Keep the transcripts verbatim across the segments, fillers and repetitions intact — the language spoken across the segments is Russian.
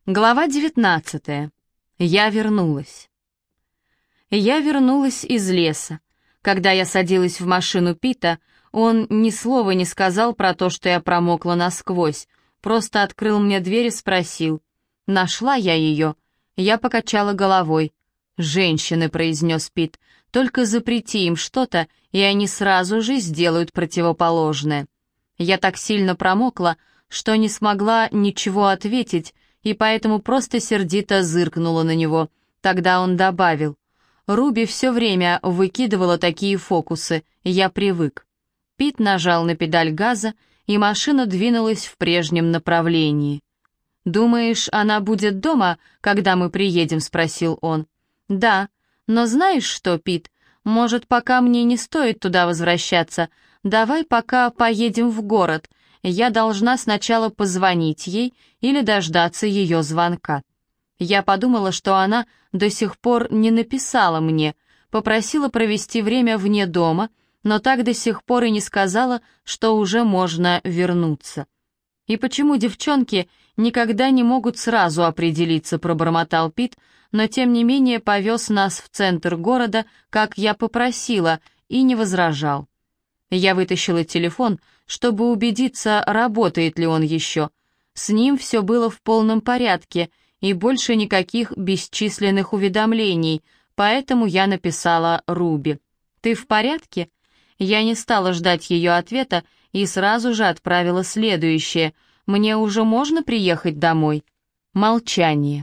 Глава девятнадцатая. Я вернулась. Я вернулась из леса. Когда я садилась в машину Пита, он ни слова не сказал про то, что я промокла насквозь, просто открыл мне дверь и спросил. Нашла я ее. Я покачала головой. «Женщины», — произнес Пит, — «только запрети им что-то, и они сразу же сделают противоположное». Я так сильно промокла, что не смогла ничего ответить, и поэтому просто сердито зыркнула на него. Тогда он добавил: «Руби все время выкидывала такие фокусы, я привык». Пит нажал на педаль газа, и машина двинулась в прежнем направлении. «Думаешь, она будет дома, когда мы приедем?» — спросил он. «Да, но знаешь что, Пит, может, пока мне не стоит туда возвращаться, давай пока поедем в город. Я должна сначала позвонить ей или дождаться ее звонка». Я подумала, что она до сих пор не написала мне, попросила провести время вне дома, но так до сих пор и не сказала, что уже можно вернуться. «И почему девчонки никогда не могут сразу определиться?» — пробормотал Пит, но тем не менее повез нас в центр города, как я попросила, и не возражал. Я вытащила телефон, чтобы убедиться, работает ли он еще. С ним все было в полном порядке, и больше никаких бесчисленных уведомлений, поэтому я написала Руби. «Ты в порядке?» Я не стала ждать ее ответа и сразу же отправила следующее. «Мне уже можно приехать домой?» Молчание.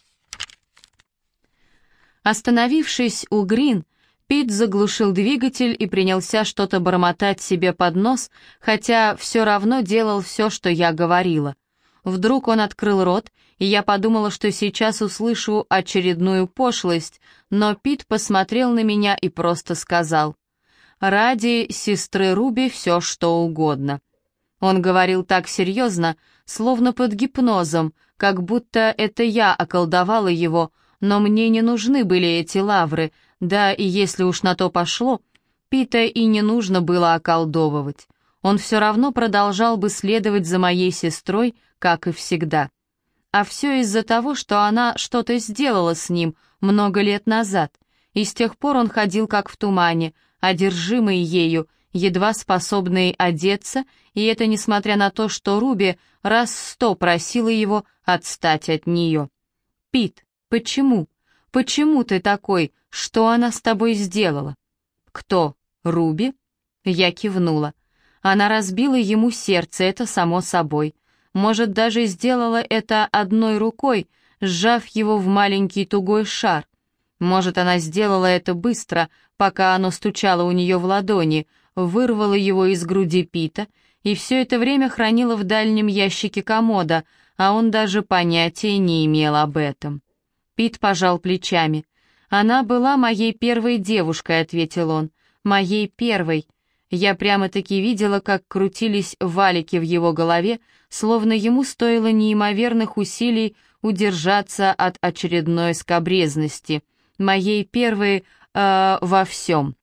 Остановившись у Грин, Пит заглушил двигатель и принялся что-то бормотать себе под нос, хотя все равно делал все, что я говорила. Вдруг он открыл рот, и я подумала, что сейчас услышу очередную пошлость, но Пит посмотрел на меня и просто сказал: «Ради сестры Руби все что угодно». Он говорил так серьезно, словно под гипнозом, как будто это я околдовала его, но мне не нужны были эти лавры, да и если уж на то пошло, Пита и не нужно было околдовывать. Он все равно продолжал бы следовать за моей сестрой, как и всегда. А все из-за того, что она что-то сделала с ним много лет назад, и с тех пор он ходил как в тумане, одержимый ею, едва способный одеться, и это несмотря на то, что Руби раз сто просила его отстать от нее. «Пит, почему? Почему ты такой? Что она с тобой сделала?» «Кто? Руби?» Я кивнула. Она разбила ему сердце, это само собой. Может, даже сделала это одной рукой, сжав его в маленький тугой шар. Может, она сделала это быстро, пока оно стучало у нее в ладони, вырвала его из груди Пита и все это время хранила в дальнем ящике комода, а он даже понятия не имел об этом. Пит пожал плечами. «Она была моей первой девушкой», — ответил он. «Моей первой». Я прямо-таки видела, как крутились валики в его голове, словно ему стоило неимоверных усилий удержаться от очередной скабрезности. Моей первой э, во всем.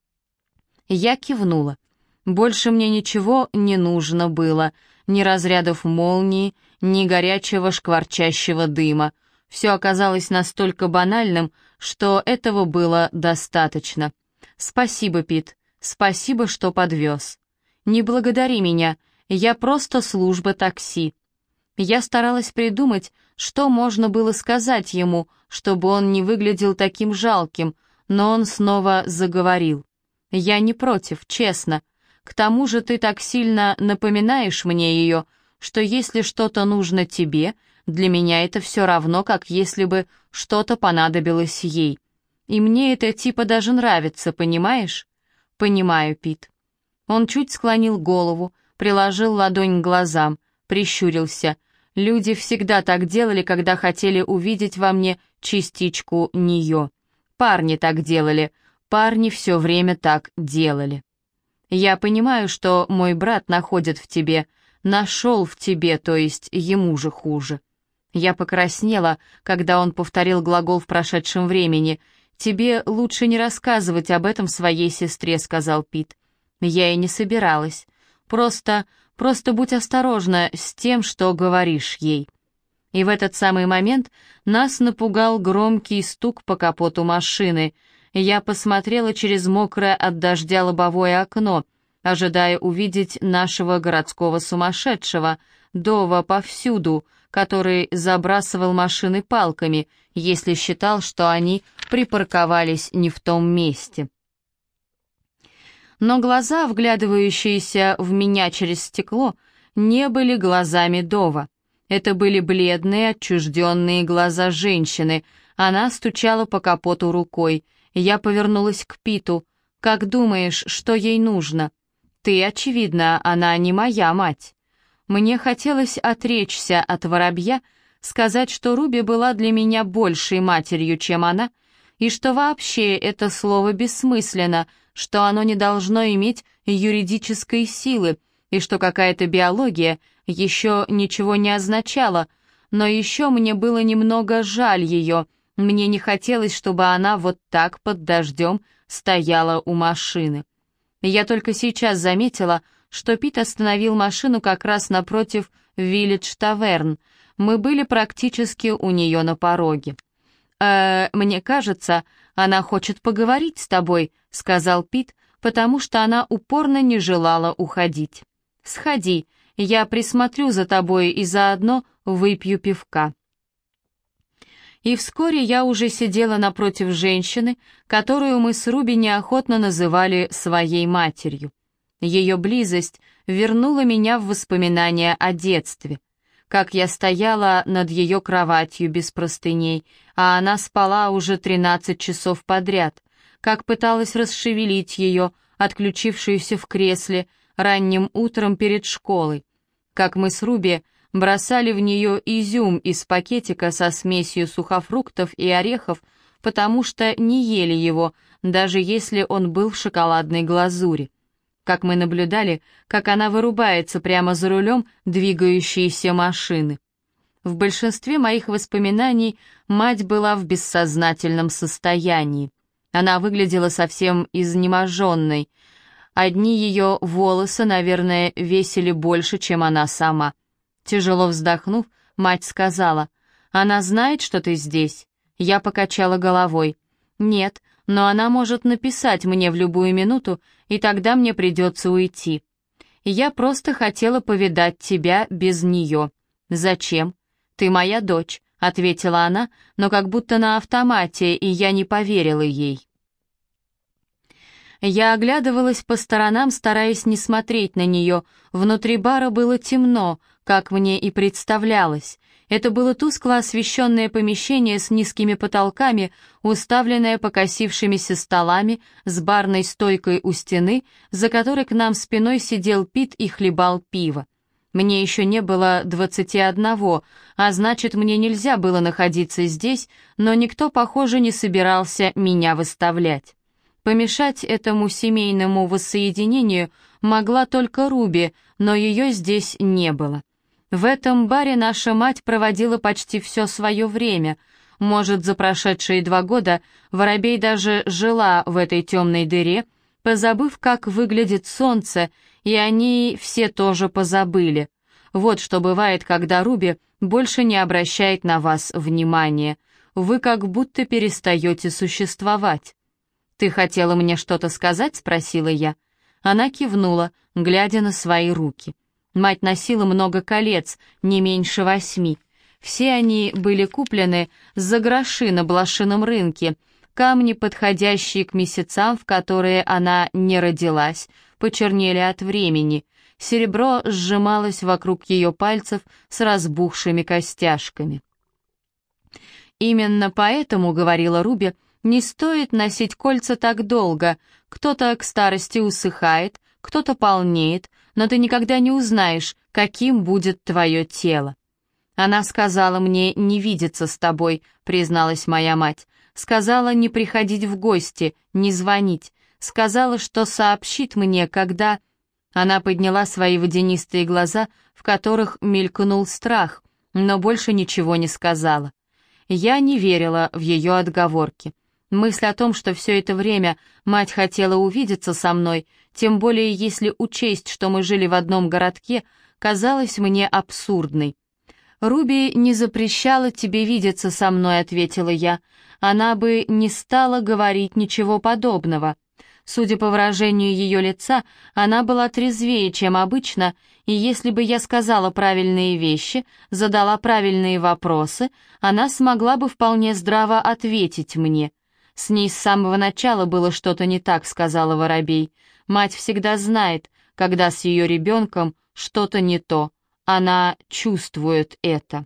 Я кивнула. Больше мне ничего не нужно было. Ни разрядов молнии, ни горячего шкварчащего дыма. Все оказалось настолько банальным, что этого было достаточно. «Спасибо, Пит. Спасибо, что подвез. Не благодари меня, я просто служба такси». Я старалась придумать, что можно было сказать ему, чтобы он не выглядел таким жалким, но он снова заговорил. «Я не против, честно. К тому же ты так сильно напоминаешь мне ее, что если что-то нужно тебе, для меня это все равно, как если бы что-то понадобилось ей. И мне это типа даже нравится, понимаешь?» «Понимаю, Пит». Он чуть склонил голову, приложил ладонь к глазам, прищурился. «Люди всегда так делали, когда хотели увидеть во мне частичку нее. Парни так делали, парни все время так делали. Я понимаю, что мой брат находит в тебе, нашел в тебе, то есть ему же хуже». Я покраснела, когда он повторил глагол в прошедшем времени. «Тебе лучше не рассказывать об этом своей сестре», — сказал Пит. «Я и не собиралась. Просто, просто будь осторожна с тем, что говоришь ей». И в этот самый момент нас напугал громкий стук по капоту машины. Я посмотрела через мокрое от дождя лобовое окно, ожидая увидеть нашего городского сумасшедшего, Дова повсюду, который забрасывал машины палками, если считал, что они припарковались не в том месте. Но глаза, вглядывающиеся в меня через стекло, не были глазами Дова. Это были бледные, отчужденные глаза женщины. Она стучала по капоту рукой. Я повернулась к Питу. «Как думаешь, что ей нужно?» «Ты, очевидно, она не моя мать». Мне хотелось отречься от воробья, сказать, что Руби была для меня большей матерью, чем она, и что вообще это слово бессмысленно, что оно не должно иметь юридической силы, и что какая-то биология еще ничего не означала, но еще мне было немного жаль ее, мне не хотелось, чтобы она вот так под дождем стояла у машины. Я только сейчас заметила, что Пит остановил машину как раз напротив Village Tavern. Мы были практически у нее на пороге. «Э, «Мне кажется, она хочет поговорить с тобой», — сказал Пит, потому что она упорно не желала уходить. «Сходи, я присмотрю за тобой и заодно выпью пивка». И вскоре я уже сидела напротив женщины, которую мы с Руби неохотно называли своей матерью. Ее близость вернула меня в воспоминания о детстве. Как я стояла над ее кроватью без простыней, а она спала уже тринадцать часов подряд, как пыталась расшевелить ее, отключившуюся в кресле, ранним утром перед школой, как мы с Руби бросали в нее изюм из пакетика со смесью сухофруктов и орехов, потому что не ели его, даже если он был в шоколадной глазури. Как мы наблюдали, как она вырубается прямо за рулем двигающейся машины. В большинстве моих воспоминаний мать была в бессознательном состоянии. Она выглядела совсем изнеможенной. Одни ее волосы, наверное, весили больше, чем она сама. Тяжело вздохнув, мать сказала: «Она знает, что ты здесь?» Я покачала головой. «Нет, но она может написать мне в любую минуту, и тогда мне придется уйти. Я просто хотела повидать тебя без нее». «Зачем?» «Ты моя дочь», — ответила она, но как будто на автомате, и я не поверила ей. Я оглядывалась по сторонам, стараясь не смотреть на нее. Внутри бара было темно, как мне и представлялось. Это было тускло освещенное помещение с низкими потолками, уставленное покосившимися столами, с барной стойкой у стены, за которой к нам спиной сидел Пит и хлебал пиво. Мне еще не было двадцати одного, а значит, мне нельзя было находиться здесь, но никто, похоже, не собирался меня выставлять. Помешать этому семейному воссоединению могла только Руби, но ее здесь не было. В этом баре наша мать проводила почти все свое время. Может, за прошедшие два года Воробей даже жила в этой темной дыре, позабыв, как выглядит солнце, и они все тоже позабыли. Вот что бывает, когда Руби больше не обращает на вас внимания. Вы как будто перестаете существовать. «Ты хотела мне что-то сказать?» — спросила я. Она кивнула, глядя на свои руки. Мать носила много колец, не меньше восьми. Все они были куплены за гроши на блошином рынке, камни, подходящие к месяцам, в которые она не родилась, почернели от времени. Серебро сжималось вокруг ее пальцев с разбухшими костяшками. «Именно поэтому, — говорила Руби, — не стоит носить кольца так долго. Кто-то к старости усыхает, кто-то полнеет, но ты никогда не узнаешь, каким будет твое тело». «Она сказала мне не видеться с тобой», — призналась моя мать. «Сказала не приходить в гости, не звонить. Сказала, что сообщит мне, когда...» Она подняла свои водянистые глаза, в которых мелькнул страх, но больше ничего не сказала. Я не верила в ее отговорки. Мысль о том, что все это время мать хотела увидеться со мной, тем более если учесть, что мы жили в одном городке, казалась мне абсурдной. «Руби не запрещала тебе видеться со мной», — ответила я. «Она бы не стала говорить ничего подобного». Судя по выражению ее лица, она была трезвее, чем обычно, и если бы я сказала правильные вещи, задала правильные вопросы, она смогла бы вполне здраво ответить мне. «С ней с самого начала было что-то не так», — сказала Воробей. «Мать всегда знает, когда с ее ребенком что-то не то. Она чувствует это».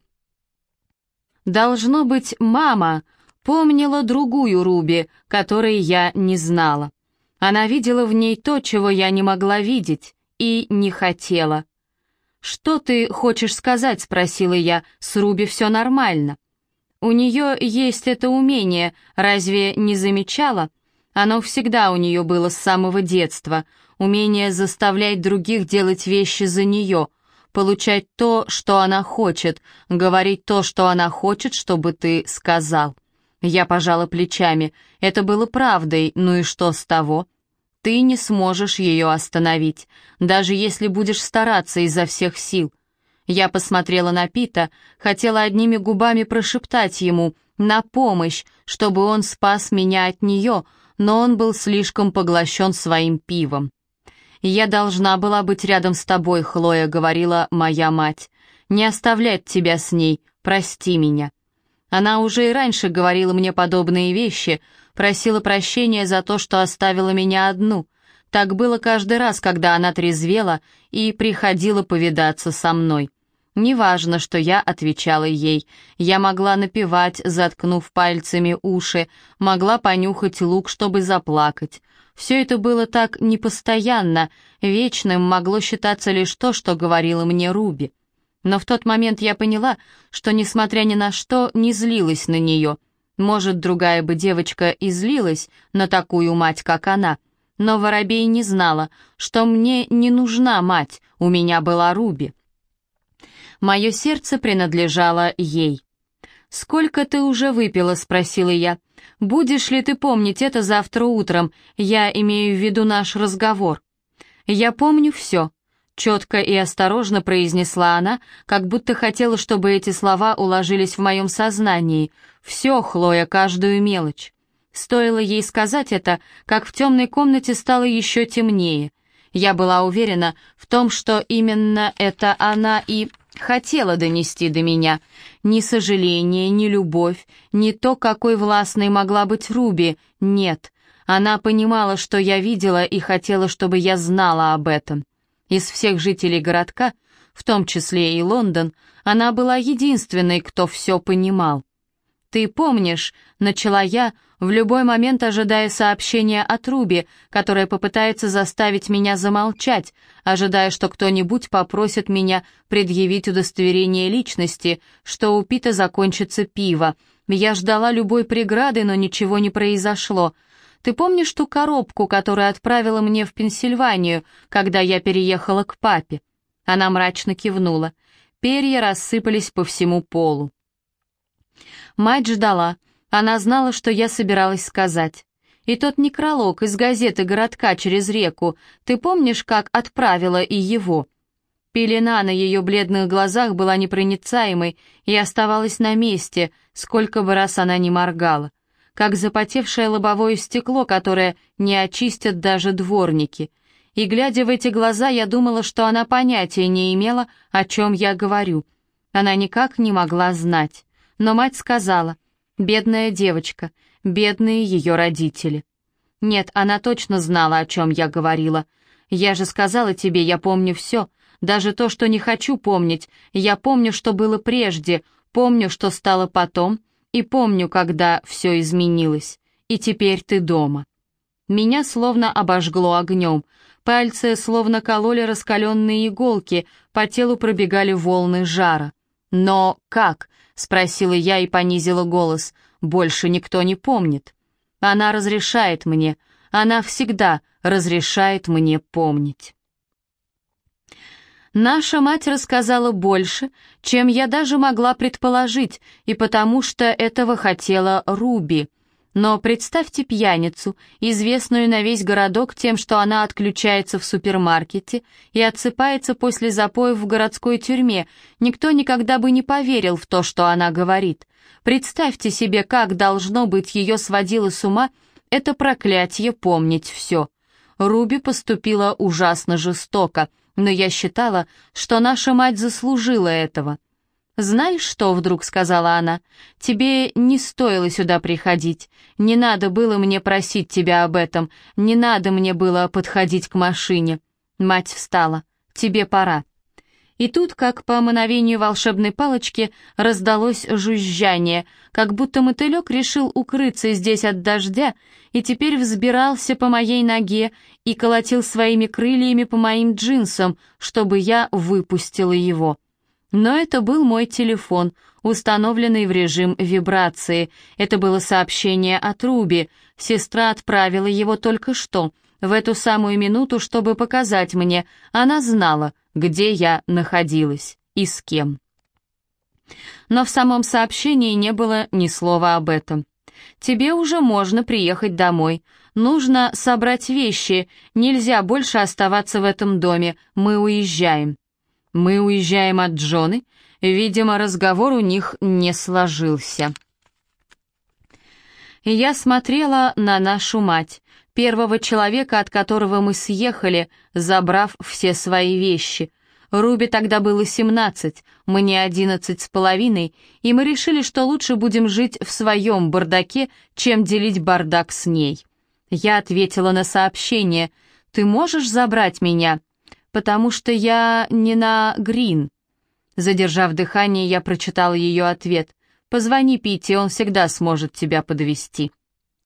Должно быть, мама помнила другую Руби, которой я не знала. Она видела в ней то, чего я не могла видеть, и не хотела. «Что ты хочешь сказать?» — спросила я. «С Руби все нормально». «У нее есть это умение, разве не замечала? Оно всегда у нее было с самого детства, умение заставлять других делать вещи за нее, получать то, что она хочет, говорить то, что она хочет, чтобы ты сказал». Я пожала плечами. Это было правдой, ну и что с того? Ты не сможешь ее остановить, даже если будешь стараться изо всех сил. Я посмотрела на Пита, хотела одними губами прошептать ему «на помощь», чтобы он спас меня от нее, но он был слишком поглощен своим пивом. «Я должна была быть рядом с тобой, Хлоя», — говорила моя мать. «Не оставлять тебя с ней, прости меня». Она уже и раньше говорила мне подобные вещи, просила прощения за то, что оставила меня одну. Так было каждый раз, когда она трезвела и приходила повидаться со мной. Неважно, что я отвечала ей. Я могла напевать, заткнув пальцами уши, могла понюхать лук, чтобы заплакать. Все это было так непостоянно, вечным могло считаться лишь то, что говорила мне Руби. Но в тот момент я поняла, что, несмотря ни на что, не злилась на нее. Может, другая бы девочка и злилась на такую мать, как она. Но Воробей не знала, что мне не нужна мать, у меня была Руби. Мое сердце принадлежало ей. «Сколько ты уже выпила?» — спросила я. «Будешь ли ты помнить это завтра утром? Я имею в виду наш разговор». «Я помню все», — четко и осторожно произнесла она, как будто хотела, чтобы эти слова уложились в моем сознании. «Все, Хлоя, каждую мелочь». Стоило ей сказать это, как в темной комнате стало еще темнее. Я была уверена в том, что именно это она и хотела донести до меня. Ни сожаление, ни любовь, ни то, какой властной могла быть Руби, нет. Она понимала, что я видела, и хотела, чтобы я знала об этом. Из всех жителей городка, в том числе и Лондон, она была единственной, кто все понимал. «Ты помнишь», — начала я, в любой момент ожидая сообщения от Руби, которая попытается заставить меня замолчать, ожидая, что кто-нибудь попросит меня предъявить удостоверение личности, что у Пита закончится пиво. Я ждала любой преграды, но ничего не произошло. Ты помнишь ту коробку, которую отправила мне в Пенсильванию, когда я переехала к папе?» Она мрачно кивнула. Перья рассыпались по всему полу. Мать ждала. Она знала, что я собиралась сказать. «И тот некролог из газеты «Городка через реку», ты помнишь, как отправила и его?» Пелена на ее бледных глазах была непроницаемой и оставалась на месте, сколько бы раз она ни моргала, как запотевшее лобовое стекло, которое не очистят даже дворники. И, глядя в эти глаза, я думала, что она понятия не имела, о чем я говорю. Она никак не могла знать. Но мать сказала: «Бедная девочка, бедные ее родители». Нет, она точно знала, о чем я говорила. «Я же сказала тебе, я помню все, даже то, что не хочу помнить. Я помню, что было прежде, помню, что стало потом, и помню, когда все изменилось. И теперь ты дома». Меня словно обожгло огнем. Пальцы словно кололи раскаленные иголки, по телу пробегали волны жара. «Но как?» — спросила я и понизила голос. «Больше никто не помнит. Она разрешает мне, она всегда разрешает мне помнить». Наша мать рассказала больше, чем я даже могла предположить, и потому что этого хотела Руби. Но представьте пьяницу, известную на весь городок тем, что она отключается в супермаркете и отсыпается после запоев в городской тюрьме. Никто никогда бы не поверил в то, что она говорит. Представьте себе, как, должно быть, ее сводило с ума это проклятие помнить все. Руби поступила ужасно жестоко, но я считала, что наша мать заслужила этого. «Знаешь что?» — вдруг сказала она. «Тебе не стоило сюда приходить. Не надо было мне просить тебя об этом. Не надо мне было подходить к машине». Мать встала. «Тебе пора». И тут, как по мановению волшебной палочки, раздалось жужжание, как будто мотылек решил укрыться здесь от дождя и теперь взбирался по моей ноге и колотил своими крыльями по моим джинсам, чтобы я выпустила его. Но это был мой телефон, установленный в режим вибрации. Это было сообщение от Руби. Сестра отправила его только что, в эту самую минуту, чтобы показать мне. Она знала, где я находилась и с кем. Но в самом сообщении не было ни слова об этом. «Тебе уже можно приехать домой. Нужно собрать вещи. Нельзя больше оставаться в этом доме. Мы уезжаем». «Мы уезжаем от Джоны?» Видимо, разговор у них не сложился. Я смотрела на нашу мать, первого человека, от которого мы съехали, забрав все свои вещи. Руби тогда было семнадцать, мне одиннадцать с половиной, и мы решили, что лучше будем жить в своем бардаке, чем делить бардак с ней. Я ответила на сообщение: «Ты можешь забрать меня?» «Потому что я не на Грин». Задержав дыхание, я прочитала ее ответ. «Позвони Питти, он всегда сможет тебя подвезти».